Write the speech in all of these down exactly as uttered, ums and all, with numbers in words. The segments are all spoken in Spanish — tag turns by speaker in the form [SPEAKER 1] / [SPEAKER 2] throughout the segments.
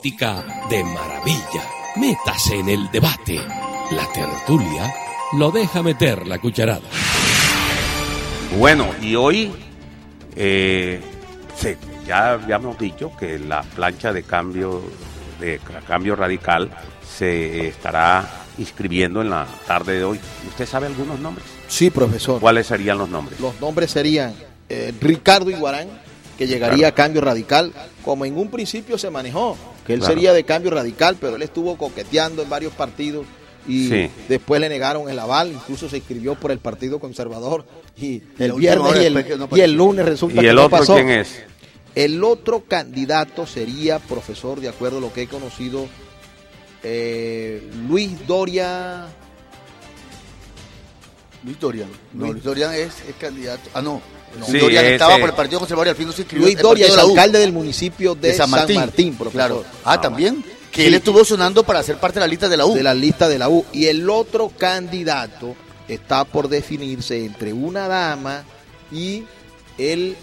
[SPEAKER 1] política de maravilla. Métase en el debate. La tertulia lo deja meter la cucharada.
[SPEAKER 2] Bueno, y hoy eh, sí, ya habíamos dicho que la plancha de cambio de cambio radical se estará inscribiendo en la tarde de hoy. ¿Usted sabe algunos nombres?
[SPEAKER 3] Sí, profesor.
[SPEAKER 2] ¿Cuáles serían los nombres?
[SPEAKER 3] Los nombres serían eh, Ricardo Iguarán, que llegaría claro. a Cambio Radical, como en un principio se manejó, que él claro. sería de Cambio Radical, pero él estuvo coqueteando en varios partidos y sí. después le negaron el aval, incluso se inscribió por el Partido Conservador y el viernes y el, no y el lunes resulta
[SPEAKER 2] ¿Y
[SPEAKER 3] que
[SPEAKER 2] el
[SPEAKER 3] no
[SPEAKER 2] otro
[SPEAKER 3] pasó.
[SPEAKER 2] quién es?
[SPEAKER 3] El otro candidato sería, profesor, de acuerdo a lo que he conocido, eh, Luis Doria.
[SPEAKER 4] Luis Doria. No, Luis, Luis Doria es, es candidato. Ah, no. no.
[SPEAKER 2] Sí,
[SPEAKER 4] Luis Doria
[SPEAKER 2] ese...
[SPEAKER 4] estaba por el Partido Conservador y al fin no se inscribió.
[SPEAKER 3] Luis Doria es alcalde del municipio de, de San Martín, San Martín profesor.
[SPEAKER 4] Claro. Ah, ah también. Que sí. él estuvo sonando para ser parte de la lista de la U.
[SPEAKER 3] De la lista de la U. Y el otro candidato está por definirse entre una dama y el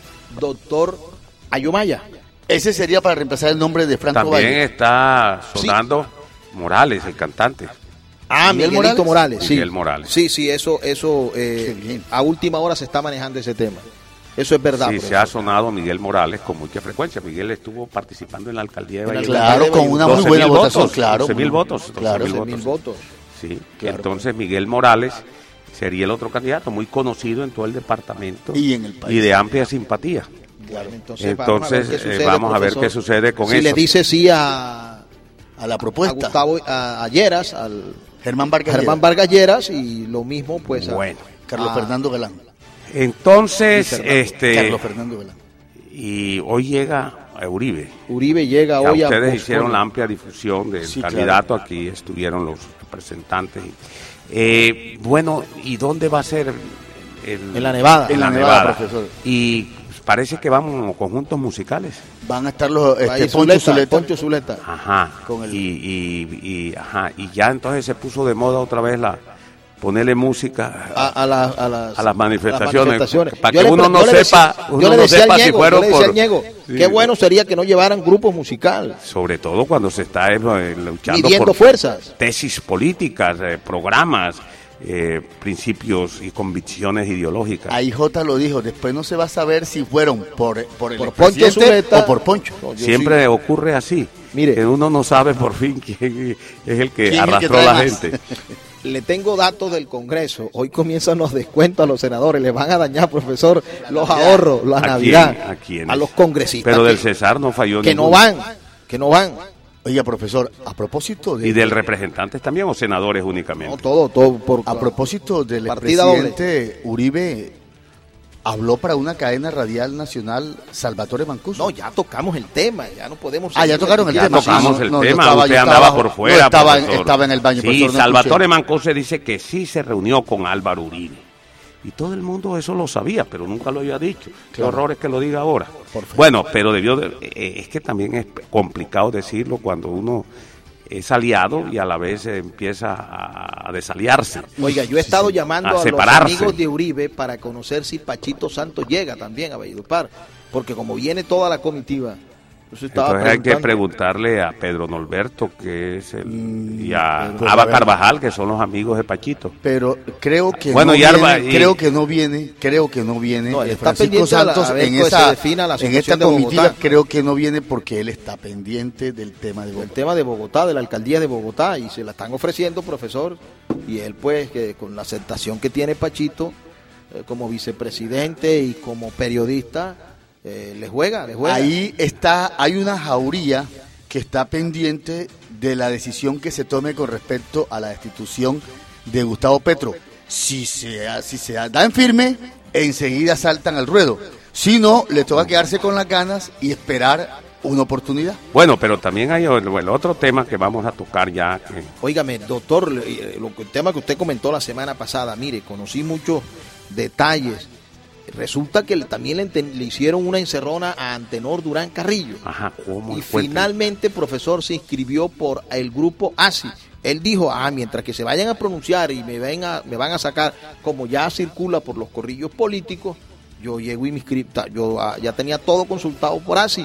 [SPEAKER 3] doctor Ayomaya.
[SPEAKER 4] Ese sería para reemplazar el nombre de Franco
[SPEAKER 2] También
[SPEAKER 4] Valle.
[SPEAKER 2] está sonando sí. Morales, el cantante.
[SPEAKER 3] Ah, Miguel Morales. Morales, sí.
[SPEAKER 2] Miguel Morales.
[SPEAKER 3] Sí, sí, eso, eso eh, a última hora se está manejando ese tema. Eso es verdad.
[SPEAKER 2] Sí,
[SPEAKER 3] profesor.
[SPEAKER 2] Se ha sonado Miguel Morales con mucha frecuencia. Miguel estuvo participando en la alcaldía de Valladolid.
[SPEAKER 4] Claro, con una muy buena votación, claro.
[SPEAKER 2] doce mil votos.
[SPEAKER 4] Claro,
[SPEAKER 3] doce mil votos.
[SPEAKER 2] Sí,
[SPEAKER 3] claro.
[SPEAKER 2] Entonces Miguel Morales sería el otro candidato, muy conocido en todo el departamento
[SPEAKER 4] y en el país.
[SPEAKER 2] Y de amplia simpatía.
[SPEAKER 3] Claro, entonces,
[SPEAKER 2] entonces
[SPEAKER 3] vamos a ver qué sucede,
[SPEAKER 2] eh, vamos a ver qué sucede con
[SPEAKER 3] si
[SPEAKER 2] eso.
[SPEAKER 3] Si le dice sí a,
[SPEAKER 4] a la propuesta,
[SPEAKER 3] a Gustavo, a, a Lleras, al
[SPEAKER 4] Germán Vargas,
[SPEAKER 3] Germán Vargas Lleras, y lo mismo pues
[SPEAKER 2] bueno,
[SPEAKER 4] a Carlos
[SPEAKER 3] a,
[SPEAKER 4] Fernando Galán.
[SPEAKER 2] Entonces,
[SPEAKER 4] Fernando,
[SPEAKER 2] este
[SPEAKER 4] Carlos Fernando Galán.
[SPEAKER 2] Y hoy llega a Uribe.
[SPEAKER 3] Uribe llega
[SPEAKER 2] ya
[SPEAKER 3] hoy
[SPEAKER 2] ustedes
[SPEAKER 3] a Ustedes
[SPEAKER 2] hicieron la amplia difusión del
[SPEAKER 4] sí,
[SPEAKER 2] candidato,
[SPEAKER 4] claro.
[SPEAKER 2] Aquí estuvieron los representantes. Eh, bueno, ¿y dónde va a ser? El,
[SPEAKER 3] en la Nevada.
[SPEAKER 4] En la, la Nevada, Nevada, profesor.
[SPEAKER 2] Y parece que vamos conjuntos musicales.
[SPEAKER 4] Van a estar los este,
[SPEAKER 3] Poncho Zuleta, Zuleta. Poncho Zuleta.
[SPEAKER 2] Ajá.
[SPEAKER 4] Con el...
[SPEAKER 2] y, y, y, ajá. Y ya entonces se puso de moda otra vez la ponerle música
[SPEAKER 3] a, a, la, a, las,
[SPEAKER 2] a las manifestaciones,
[SPEAKER 3] las manifestaciones.
[SPEAKER 2] para
[SPEAKER 3] yo
[SPEAKER 2] que
[SPEAKER 3] le,
[SPEAKER 2] uno no sepa,
[SPEAKER 3] decía,
[SPEAKER 2] uno
[SPEAKER 3] yo le
[SPEAKER 2] no
[SPEAKER 3] decía
[SPEAKER 2] sepa
[SPEAKER 3] al Ñego,
[SPEAKER 2] si fueron
[SPEAKER 3] yo le decía
[SPEAKER 2] por
[SPEAKER 3] al Ñego,
[SPEAKER 2] sí.
[SPEAKER 3] Qué bueno sería que no llevaran grupo musical.
[SPEAKER 2] Sobre todo cuando se está eh, luchando
[SPEAKER 3] midiendo
[SPEAKER 2] por
[SPEAKER 3] fuerzas,
[SPEAKER 2] tesis políticas, eh, programas, eh, principios y convicciones ideológicas.
[SPEAKER 4] Ahí J lo dijo, después no se va a saber si fueron por, por el
[SPEAKER 3] por Poncho
[SPEAKER 4] Zuleta o por Poncho.
[SPEAKER 2] No, Siempre sí. ocurre así.
[SPEAKER 3] Mire,
[SPEAKER 2] que uno no sabe por fin quién es el que arrastró
[SPEAKER 4] el que
[SPEAKER 2] a la
[SPEAKER 4] más?
[SPEAKER 2] gente.
[SPEAKER 3] Le tengo datos del Congreso. Hoy comienzan los descuentos a los senadores. Les van a dañar, profesor, los ahorros, la
[SPEAKER 2] ¿A
[SPEAKER 3] Navidad.
[SPEAKER 2] Quién? ¿A, quién
[SPEAKER 3] a los congresistas.
[SPEAKER 2] Pero del
[SPEAKER 3] que,
[SPEAKER 2] Cesar no falló
[SPEAKER 3] Que
[SPEAKER 2] ninguno.
[SPEAKER 3] no van, que no van.
[SPEAKER 4] Oiga, profesor, a propósito de...
[SPEAKER 2] ¿Y del representantes también o senadores únicamente?
[SPEAKER 3] No, todo, todo. Por,
[SPEAKER 4] a propósito del presidente Uribe, habló para una cadena radial nacional Salvatore Mancuso.
[SPEAKER 3] No, ya tocamos el tema, ya no podemos...
[SPEAKER 4] Ah, ya tocaron el
[SPEAKER 2] ya
[SPEAKER 4] tema.
[SPEAKER 2] tocamos
[SPEAKER 4] sí,
[SPEAKER 2] el
[SPEAKER 4] no,
[SPEAKER 2] tema,
[SPEAKER 4] estaba,
[SPEAKER 2] usted
[SPEAKER 4] estaba,
[SPEAKER 2] andaba por fuera,
[SPEAKER 4] no, estaba,
[SPEAKER 2] profesor.
[SPEAKER 4] estaba en el baño,
[SPEAKER 2] Sí,
[SPEAKER 4] profesor, no
[SPEAKER 2] Salvatore
[SPEAKER 4] escuché.
[SPEAKER 2] Mancuso dice que sí se reunió con Álvaro Uribe. Y todo el mundo eso lo sabía, pero nunca lo había dicho. Qué
[SPEAKER 4] claro.
[SPEAKER 2] horror es que lo diga ahora. Bueno, pero debió de, eh, es que también es complicado decirlo cuando uno es aliado y a la vez empieza a, a desaliarse.
[SPEAKER 3] Oiga, yo he estado llamando
[SPEAKER 2] a,
[SPEAKER 3] a
[SPEAKER 2] separarse.
[SPEAKER 3] los amigos de Uribe para conocer si Pachito Santos llega también a Valledupar, porque como viene toda la comitiva, entonces,
[SPEAKER 2] entonces hay que preguntarle a Pedro Norberto, que es el,
[SPEAKER 4] mm,
[SPEAKER 2] y a
[SPEAKER 4] pues,
[SPEAKER 2] Aba Carvajal, que son los amigos de Pachito.
[SPEAKER 4] Pero creo que
[SPEAKER 2] bueno,
[SPEAKER 4] no
[SPEAKER 2] y
[SPEAKER 4] viene,
[SPEAKER 2] Arba, y...
[SPEAKER 4] creo que no viene, creo que no viene
[SPEAKER 3] no,
[SPEAKER 4] eh, Francisco Santos
[SPEAKER 3] la,
[SPEAKER 4] en
[SPEAKER 3] pues,
[SPEAKER 4] esa
[SPEAKER 3] la
[SPEAKER 4] en esta comitiva, creo que no viene porque él está pendiente del tema de Bogotá.
[SPEAKER 3] El tema de Bogotá, de la alcaldía de Bogotá, y se la están ofreciendo, profesor, y él pues que con la aceptación que tiene Pachito eh, como vicepresidente y como periodista, Eh, le juega, le juega.
[SPEAKER 4] Ahí está, hay una jauría que está pendiente de la decisión que se tome con respecto a la destitución de Gustavo Petro. Si se, si se dan firme, enseguida saltan al ruedo. Si no, le toca quedarse con las ganas y esperar una oportunidad.
[SPEAKER 2] Bueno, pero también hay el, el otro tema que vamos a tocar ya. Que...
[SPEAKER 3] Óigame, doctor, lo, el tema que usted comentó la semana pasada, mire, conocí muchos detalles. Resulta que también le, le hicieron una encerrona a Antenor Durán Carrillo.
[SPEAKER 2] Ajá, ¿cómo?
[SPEAKER 3] Y finalmente, profesor, se inscribió por el grupo A S I. Él dijo, ah, mientras que se vayan a pronunciar y me, ven a, me van a sacar, como ya circula por los corrillos políticos, yo llego y me inscribo, yo ah, ya tenía todo consultado por A S I.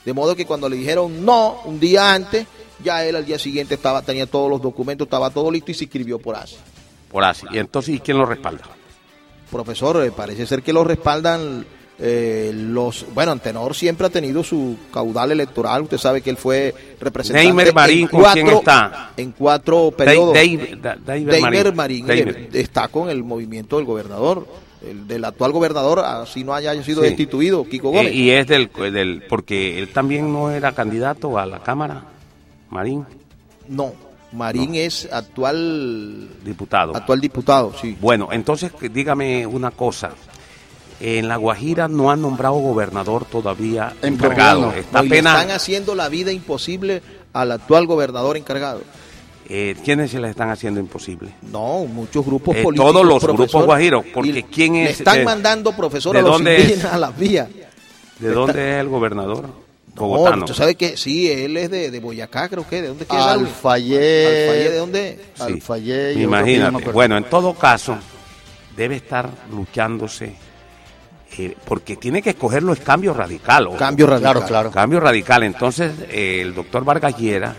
[SPEAKER 3] De modo que cuando le dijeron no, un día antes, ya él al día siguiente estaba tenía todos los documentos, estaba todo listo y se inscribió por A S I.
[SPEAKER 2] Por A S I. ¿Y entonces ¿y quién lo respalda?
[SPEAKER 3] Profesor, eh, parece ser que lo respaldan eh, los... Bueno, Antenor siempre ha tenido su caudal electoral. Usted sabe que él fue representante
[SPEAKER 2] Neymer Marín,
[SPEAKER 3] en
[SPEAKER 2] ¿con
[SPEAKER 3] cuatro,
[SPEAKER 2] quién está?
[SPEAKER 3] En cuatro periodos.
[SPEAKER 2] Neymer Marín,
[SPEAKER 3] Marín
[SPEAKER 2] Neymer.
[SPEAKER 3] eh, está con el movimiento del gobernador, el del actual gobernador, así no haya sido
[SPEAKER 2] Sí.
[SPEAKER 3] destituido, Kiko Gómez.
[SPEAKER 2] Eh, y es del, del... Porque él también no era candidato a la Cámara, Marín.
[SPEAKER 3] No, Marín no. es actual...
[SPEAKER 2] Diputado.
[SPEAKER 3] Actual diputado, sí.
[SPEAKER 2] Bueno, entonces dígame una cosa. En La Guajira no han nombrado gobernador todavía encargado.
[SPEAKER 3] No,
[SPEAKER 2] Está
[SPEAKER 3] no, y le
[SPEAKER 2] apenas...
[SPEAKER 3] están haciendo la vida imposible al actual gobernador encargado.
[SPEAKER 2] Eh, ¿Quiénes se le están haciendo imposible?
[SPEAKER 3] No, muchos grupos
[SPEAKER 2] Eh,
[SPEAKER 3] políticos.
[SPEAKER 2] todos los
[SPEAKER 3] profesor,
[SPEAKER 2] grupos guajiros, porque ¿quién es?
[SPEAKER 3] Le están
[SPEAKER 2] de,
[SPEAKER 3] mandando, profesor,
[SPEAKER 2] ¿de
[SPEAKER 3] a los
[SPEAKER 2] dónde
[SPEAKER 3] indígenas
[SPEAKER 2] es?
[SPEAKER 3] a las vías.
[SPEAKER 2] ¿De Está... dónde es el gobernador?
[SPEAKER 3] No,
[SPEAKER 2] Bogotano.
[SPEAKER 3] usted sabe que sí, él es de, de Boyacá, creo que. ¿De dónde es que es?
[SPEAKER 4] Alfayé.
[SPEAKER 3] Alfayé, ¿de dónde?
[SPEAKER 2] Sí.
[SPEAKER 4] Alfayé.
[SPEAKER 2] Y imagínate. No bueno, en todo caso, debe estar luchándose, eh, porque tiene que escoger los cambios radicales.
[SPEAKER 3] Cambio radical.
[SPEAKER 4] Claro, claro.
[SPEAKER 2] Cambio radical. Entonces, eh, el doctor Vargas Llera,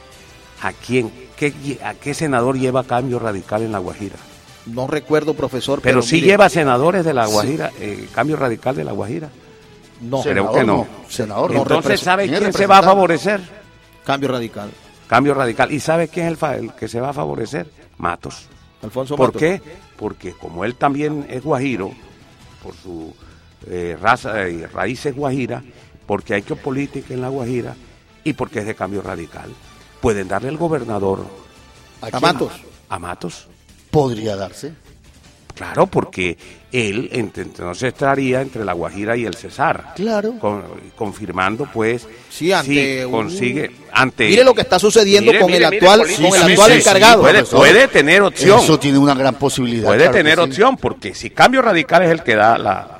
[SPEAKER 2] ¿a quién, qué, a qué senador lleva cambio radical en La Guajira?
[SPEAKER 3] No recuerdo, profesor.
[SPEAKER 2] Pero,
[SPEAKER 3] pero
[SPEAKER 2] sí
[SPEAKER 3] mire,
[SPEAKER 2] lleva senadores de La Guajira, sí. eh, cambio radical de La Guajira.
[SPEAKER 3] No,
[SPEAKER 2] creo que no.
[SPEAKER 4] Senador, no.
[SPEAKER 2] Entonces, ¿sabe quién se va a favorecer?
[SPEAKER 3] Cambio radical.
[SPEAKER 2] Cambio radical. ¿Y sabe quién es el, fa el que se va a favorecer? Matos.
[SPEAKER 3] Alfonso
[SPEAKER 2] ¿Por
[SPEAKER 3] Matos.
[SPEAKER 2] qué? Porque como él también es guajiro, por su eh, raza y eh, raíces guajira, porque hay geopolítica en La Guajira y porque es de cambio radical, pueden darle el gobernador
[SPEAKER 3] ¿A, ¿A Matos?
[SPEAKER 2] A Matos.
[SPEAKER 4] Podría darse.
[SPEAKER 2] Claro, porque él entonces estaría entre La Guajira y el Cesar.
[SPEAKER 4] Claro.
[SPEAKER 2] Con, confirmando, pues,
[SPEAKER 3] sí, ante
[SPEAKER 2] si
[SPEAKER 3] un...
[SPEAKER 2] consigue... ante
[SPEAKER 3] Mire lo que está sucediendo
[SPEAKER 2] mire,
[SPEAKER 3] con
[SPEAKER 2] mire,
[SPEAKER 3] el
[SPEAKER 2] mire,
[SPEAKER 3] actual,
[SPEAKER 2] sí,
[SPEAKER 3] con
[SPEAKER 2] sí,
[SPEAKER 3] el
[SPEAKER 2] sí,
[SPEAKER 3] actual
[SPEAKER 2] sí,
[SPEAKER 3] encargado.
[SPEAKER 2] Sí, puede, puede tener opción.
[SPEAKER 4] Eso tiene una gran posibilidad.
[SPEAKER 2] Puede
[SPEAKER 4] claro
[SPEAKER 2] tener
[SPEAKER 4] sí.
[SPEAKER 2] opción, porque si Cambio Radical es el que da la,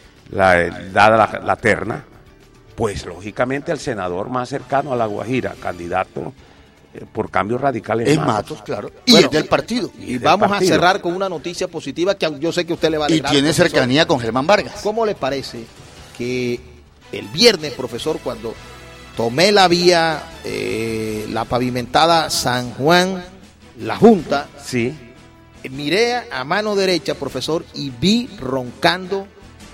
[SPEAKER 2] la, da la, la terna, pues lógicamente el senador más cercano a La Guajira, candidato eh, por Cambio Radical es,
[SPEAKER 4] es
[SPEAKER 2] Matos.
[SPEAKER 4] Matos, claro. Y
[SPEAKER 3] Bueno,
[SPEAKER 4] es del partido.
[SPEAKER 3] Y, y vamos partido. a cerrar con una noticia positiva que yo sé que a usted le va a alegrar.
[SPEAKER 4] Y tiene
[SPEAKER 3] profesor.
[SPEAKER 4] cercanía con Germán Vargas.
[SPEAKER 3] ¿Cómo le parece que el viernes, profesor, cuando tomé la vía, eh, la pavimentada San Juan, La Junta,
[SPEAKER 2] sí.
[SPEAKER 3] miré a mano derecha, profesor, y vi roncando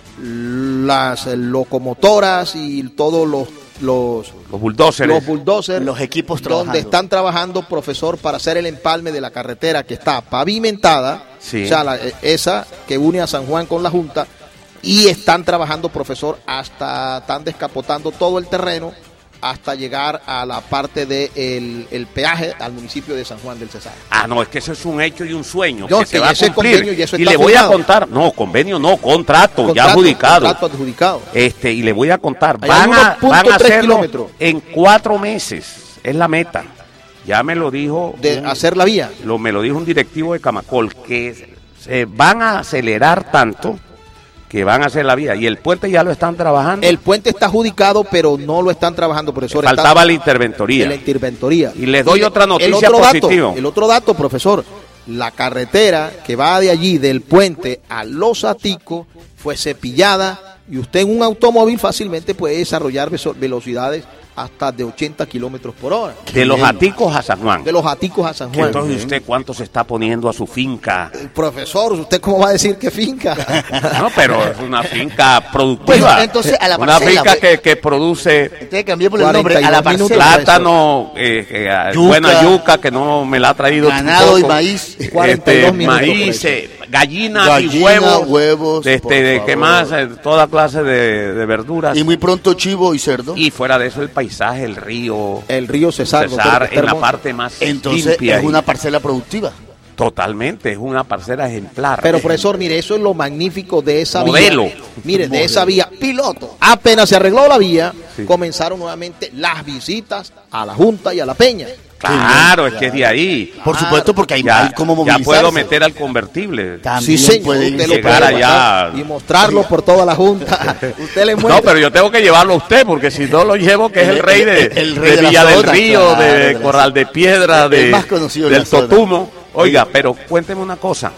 [SPEAKER 3] las locomotoras y todos los los
[SPEAKER 2] los bulldozers,
[SPEAKER 3] los, bulldozers,
[SPEAKER 4] los equipos trabajando.
[SPEAKER 3] Donde están trabajando, profesor, para hacer el empalme de la carretera que está pavimentada,
[SPEAKER 2] sí.
[SPEAKER 3] o sea, la, esa que une a San Juan con La Junta, y están trabajando, profesor, hasta, están descapotando todo el terreno hasta llegar a la parte del de el peaje al municipio de San Juan del Cesar.
[SPEAKER 2] Ah, no, es que eso es un hecho y un sueño
[SPEAKER 3] no,
[SPEAKER 2] que,
[SPEAKER 3] que
[SPEAKER 2] se va a cumplir.
[SPEAKER 3] Y, eso
[SPEAKER 2] y le voy firmado. a contar, no, convenio no, contrato, contrato ya adjudicado.
[SPEAKER 3] Contrato adjudicado.
[SPEAKER 2] Este, y le voy a contar, van a, van a hacerlo en cuatro meses, es la meta. Ya me lo dijo...
[SPEAKER 3] De
[SPEAKER 2] un,
[SPEAKER 3] hacer la vía.
[SPEAKER 2] Lo, me lo dijo un directivo de Camacol, que se van a acelerar tanto que van a hacer la vía. Y el puente ya lo están trabajando.
[SPEAKER 3] El puente está adjudicado, pero no lo están trabajando, profesor.
[SPEAKER 2] Faltaba
[SPEAKER 3] está
[SPEAKER 2] la interventoría.
[SPEAKER 3] La interventoría.
[SPEAKER 2] Y les doy y otra noticia
[SPEAKER 3] el otro
[SPEAKER 2] positiva.
[SPEAKER 3] Dato, el otro dato, profesor. La carretera que va de allí, del puente a Los Aticos, fue cepillada y usted en un automóvil fácilmente puede desarrollar velocidades hasta de ochenta kilómetros por hora.
[SPEAKER 2] De Los Aticos a San Juan.
[SPEAKER 3] De Los Aticos a San Juan.
[SPEAKER 2] Entonces, ¿usted cuánto se está poniendo a su finca?
[SPEAKER 3] El profesor, ¿usted cómo va a decir qué finca?
[SPEAKER 2] No, pero es una finca productiva.
[SPEAKER 4] Pues, entonces, a la
[SPEAKER 2] una
[SPEAKER 4] parcela,
[SPEAKER 2] finca que, que produce...
[SPEAKER 4] Entonces, cambiemos el nombre a la parcela.
[SPEAKER 2] Plátano, eh, eh,
[SPEAKER 4] yuca,
[SPEAKER 2] buena yuca, que no me la ha traído.
[SPEAKER 4] Ganado
[SPEAKER 2] tampoco.
[SPEAKER 4] y maíz.
[SPEAKER 2] Este, maíz, eh, gallinas
[SPEAKER 4] Gallina,
[SPEAKER 2] y huevos.
[SPEAKER 4] huevos
[SPEAKER 2] este, de ¿qué más? Eh, toda clase de, de verduras.
[SPEAKER 4] Y muy pronto chivo y cerdo.
[SPEAKER 2] Y fuera de eso el paisaje, el río.
[SPEAKER 3] El río Cesar,
[SPEAKER 2] Cesar
[SPEAKER 3] doctor,
[SPEAKER 2] en la parte más
[SPEAKER 4] Entonces
[SPEAKER 2] limpia
[SPEAKER 4] es una parcela productiva.
[SPEAKER 2] Totalmente, es una parcela ejemplar.
[SPEAKER 3] Pero profesor, mire, eso es lo magnífico de esa
[SPEAKER 2] Modelo.
[SPEAKER 3] vía. Mire, de esa vía piloto. Apenas se arregló la vía,
[SPEAKER 2] sí.
[SPEAKER 3] comenzaron nuevamente las visitas a la Junta y a la Peña.
[SPEAKER 2] Claro, es que es de ahí.
[SPEAKER 4] Por
[SPEAKER 3] Claro.
[SPEAKER 4] supuesto, porque hay,
[SPEAKER 2] Ya,
[SPEAKER 4] hay como
[SPEAKER 2] ya
[SPEAKER 4] movilizarse.
[SPEAKER 2] puedo meter al convertible.
[SPEAKER 4] También
[SPEAKER 3] Sí, señor,
[SPEAKER 4] puede
[SPEAKER 3] usted lo
[SPEAKER 2] llegar
[SPEAKER 3] puede
[SPEAKER 2] allá.
[SPEAKER 3] pasar y mostrarlo por toda la Junta. Usted le muestra.
[SPEAKER 2] No, pero yo tengo que llevarlo a usted, porque si no lo llevo, que es el rey de,
[SPEAKER 4] El rey
[SPEAKER 2] de
[SPEAKER 4] de la
[SPEAKER 2] Villa del
[SPEAKER 4] Sota,
[SPEAKER 2] Río,
[SPEAKER 4] claro,
[SPEAKER 2] de
[SPEAKER 4] de la
[SPEAKER 2] Corral de Piedra,
[SPEAKER 4] El
[SPEAKER 2] de,
[SPEAKER 4] más conocido de
[SPEAKER 2] del
[SPEAKER 4] la zona.
[SPEAKER 2] Totumo. Oiga, pero cuénteme una cosa.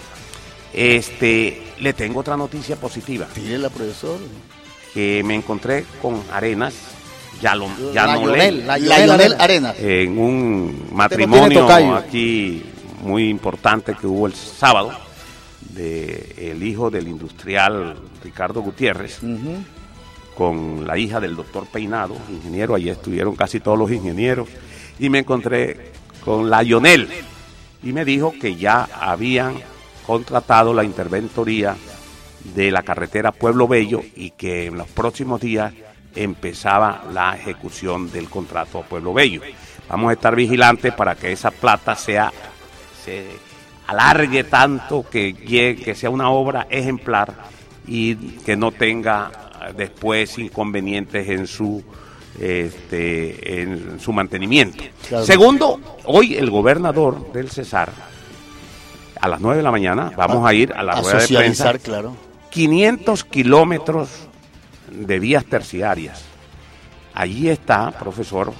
[SPEAKER 2] Este, le tengo otra noticia positiva.
[SPEAKER 4] Tírela, profesor.
[SPEAKER 2] Que me encontré con Arenas ya lo, ya
[SPEAKER 3] La
[SPEAKER 2] no
[SPEAKER 3] Lionel,
[SPEAKER 2] le,
[SPEAKER 3] la
[SPEAKER 4] La
[SPEAKER 3] Lionel
[SPEAKER 4] Lionel
[SPEAKER 3] Arena.
[SPEAKER 4] Arena.
[SPEAKER 2] en un
[SPEAKER 3] no tiene
[SPEAKER 2] matrimonio
[SPEAKER 3] tocayo.
[SPEAKER 2] aquí muy importante que hubo el sábado de el hijo del industrial Ricardo Gutiérrez
[SPEAKER 4] Uh-huh.
[SPEAKER 2] con la hija del doctor Peinado, ingeniero. Allí estuvieron casi todos los ingenieros y me encontré con la Lionel y me dijo que ya habían contratado la interventoría de la carretera Pueblo Bello y que en los próximos días empezaba la ejecución del contrato a Pueblo Bello. Vamos a estar vigilantes para que esa plata sea se alargue tanto, que llegue, que sea una obra ejemplar y que no tenga después inconvenientes en su este en su mantenimiento.
[SPEAKER 4] Claro.
[SPEAKER 2] Segundo, hoy el gobernador del Cesar a las nueve de la mañana vamos a ir a la
[SPEAKER 4] A
[SPEAKER 2] rueda de prensa.
[SPEAKER 4] socializar, claro.
[SPEAKER 2] quinientos kilómetros de vías terciarias. Allí está, profesor,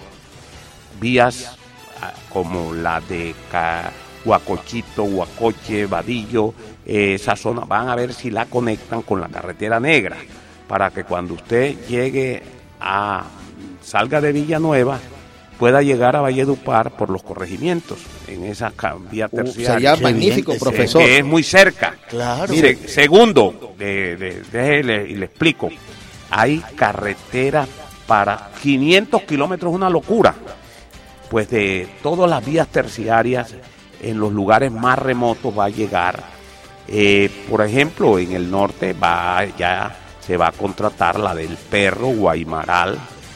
[SPEAKER 2] vías ah, como la de Ca- Huacochito, Huacoche, Vadillo, eh, esa zona, van a ver si la conectan con la carretera negra, para que cuando usted llegue a, salga de Villanueva, pueda llegar a Valledupar por los corregimientos, en esa ca- vía
[SPEAKER 3] Uh,
[SPEAKER 2] terciaria.
[SPEAKER 3] sería
[SPEAKER 4] Qué
[SPEAKER 3] magnífico,
[SPEAKER 4] bien, ese-
[SPEAKER 3] profesor.
[SPEAKER 2] Que es muy cerca.
[SPEAKER 4] Claro.
[SPEAKER 2] Mire, segundo, de, de, déjele y le explico, hay carreteras para quinientos kilómetros, una locura, pues de todas las vías terciarias en los lugares más remotos va a llegar. Eh, por ejemplo, en el norte va ya se va a contratar la del Perro, Guaymaral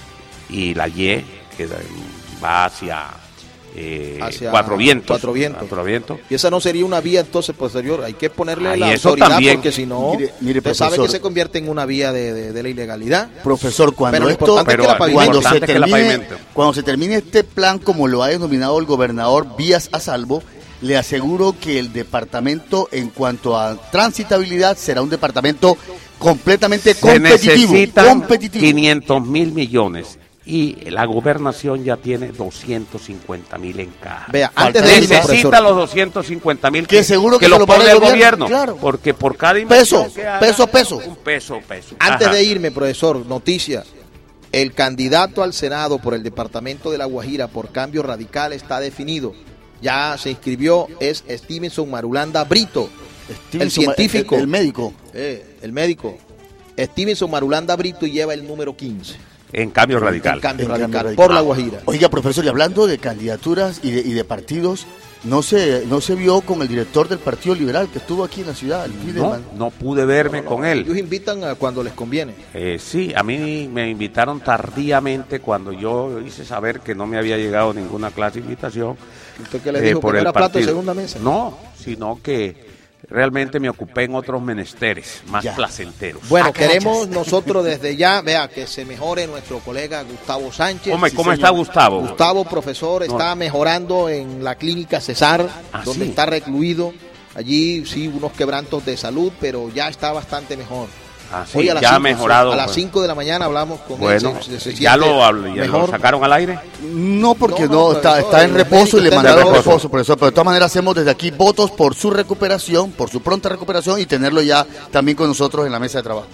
[SPEAKER 2] y la Y, que va hacia, eh,
[SPEAKER 3] Hacia
[SPEAKER 2] Cuatro Vientos.
[SPEAKER 3] Cuatro Vientos.
[SPEAKER 2] Cuatro Vientos.
[SPEAKER 3] Y esa no sería una vía entonces posterior, hay que ponerle
[SPEAKER 2] Ah, y
[SPEAKER 3] la
[SPEAKER 2] eso
[SPEAKER 3] autoridad
[SPEAKER 2] también.
[SPEAKER 3] porque si no,
[SPEAKER 4] Mire- mire,
[SPEAKER 3] usted sabe
[SPEAKER 4] profesor.
[SPEAKER 3] que se convierte en una vía de, de- de la ilegalidad.
[SPEAKER 4] Profesor, cuando
[SPEAKER 3] Pero lo
[SPEAKER 4] esto,
[SPEAKER 3] importante es que la
[SPEAKER 2] pero-
[SPEAKER 3] pavimente.
[SPEAKER 4] cuando se
[SPEAKER 2] importante es que la
[SPEAKER 4] termine,
[SPEAKER 2] pavimente.
[SPEAKER 4] cuando se termine este plan, como lo ha denominado el gobernador, Vías a Salvo, le aseguro que el departamento, en cuanto a transitabilidad, será un departamento completamente
[SPEAKER 2] Se
[SPEAKER 4] competitivo.
[SPEAKER 2] necesitan
[SPEAKER 4] competitivo.
[SPEAKER 2] quinientos mil millones y la gobernación ya tiene doscientos cincuenta mil en caja.
[SPEAKER 3] Vea,
[SPEAKER 4] Falta
[SPEAKER 3] antes de irme,
[SPEAKER 2] Necesita
[SPEAKER 3] profesor,
[SPEAKER 2] los doscientos cincuenta mil
[SPEAKER 4] Que seguro que se
[SPEAKER 2] los
[SPEAKER 4] lo paga
[SPEAKER 2] pone
[SPEAKER 4] el
[SPEAKER 2] el
[SPEAKER 4] gobierno,
[SPEAKER 2] gobierno,
[SPEAKER 4] claro.
[SPEAKER 2] porque por cada inversión
[SPEAKER 4] Peso,
[SPEAKER 2] que haga,
[SPEAKER 4] peso a peso.
[SPEAKER 2] un peso, peso.
[SPEAKER 3] antes
[SPEAKER 2] Ajá.
[SPEAKER 3] de irme, profesor, noticia. El candidato al Senado por el departamento de La Guajira por Cambio Radical está definido. Ya se inscribió, es Stevenson Marulanda Brito,
[SPEAKER 4] Stevenson,
[SPEAKER 3] el científico,
[SPEAKER 4] el, el médico.
[SPEAKER 3] eh, el médico. Stevenson Marulanda Brito lleva el número quince.
[SPEAKER 2] En cambio radical.
[SPEAKER 3] En Cambio
[SPEAKER 4] En
[SPEAKER 3] Radical,
[SPEAKER 4] Cambio Radical.
[SPEAKER 3] por La Guajira.
[SPEAKER 4] Oiga, profesor, y hablando de candidaturas y de, y de partidos, no se, no se vio con el director del Partido Liberal que estuvo aquí en la ciudad, el
[SPEAKER 2] No,
[SPEAKER 4] Friedman.
[SPEAKER 2] no pude verme con
[SPEAKER 3] Ellos
[SPEAKER 2] él.
[SPEAKER 3] invitan a cuando les conviene.
[SPEAKER 2] Eh, sí, a mí me invitaron tardíamente cuando yo hice saber que no me había llegado ninguna clase de invitación.
[SPEAKER 3] ¿Usted qué le
[SPEAKER 2] eh,
[SPEAKER 3] dijo?
[SPEAKER 2] por
[SPEAKER 3] ¿Primera
[SPEAKER 2] el
[SPEAKER 3] plato de
[SPEAKER 2] partido.
[SPEAKER 3] segunda mesa?
[SPEAKER 2] No, sino que realmente me ocupé en otros menesteres más
[SPEAKER 4] Ya.
[SPEAKER 2] placenteros.
[SPEAKER 3] Bueno,
[SPEAKER 4] Ah,
[SPEAKER 3] queremos
[SPEAKER 4] carachas.
[SPEAKER 3] nosotros desde ya, vea, que se mejore nuestro colega Gustavo Sánchez.
[SPEAKER 2] Hombre,
[SPEAKER 3] Sí,
[SPEAKER 2] ¿cómo
[SPEAKER 3] señor.
[SPEAKER 2] está Gustavo?
[SPEAKER 3] Gustavo, profesor, está mejorando en la clínica Cesar,
[SPEAKER 2] Ah,
[SPEAKER 3] donde
[SPEAKER 2] sí.
[SPEAKER 3] está recluido. Allí sí, unos quebrantos de salud, pero ya está bastante mejor.
[SPEAKER 2] Ah, sí,
[SPEAKER 3] Hoy a las
[SPEAKER 2] ya ha
[SPEAKER 3] cinco,
[SPEAKER 2] mejorado.
[SPEAKER 3] A las
[SPEAKER 2] pues.
[SPEAKER 3] cinco de la mañana hablamos con
[SPEAKER 2] Bueno,
[SPEAKER 3] él. se- se
[SPEAKER 2] ya,
[SPEAKER 3] siente
[SPEAKER 2] lo, habl- ya lo
[SPEAKER 3] mejor.
[SPEAKER 2] sacaron al aire.
[SPEAKER 4] No, porque
[SPEAKER 3] No,
[SPEAKER 4] no,
[SPEAKER 3] no,
[SPEAKER 4] está,
[SPEAKER 3] profesor,
[SPEAKER 4] está en
[SPEAKER 3] el
[SPEAKER 4] reposo
[SPEAKER 3] médico
[SPEAKER 4] y le
[SPEAKER 3] está en
[SPEAKER 4] mandaron
[SPEAKER 2] reposo.
[SPEAKER 4] reposo, profesor. Pero de todas maneras hacemos desde aquí votos por su recuperación, por su pronta recuperación y tenerlo ya también con nosotros en la mesa de trabajo.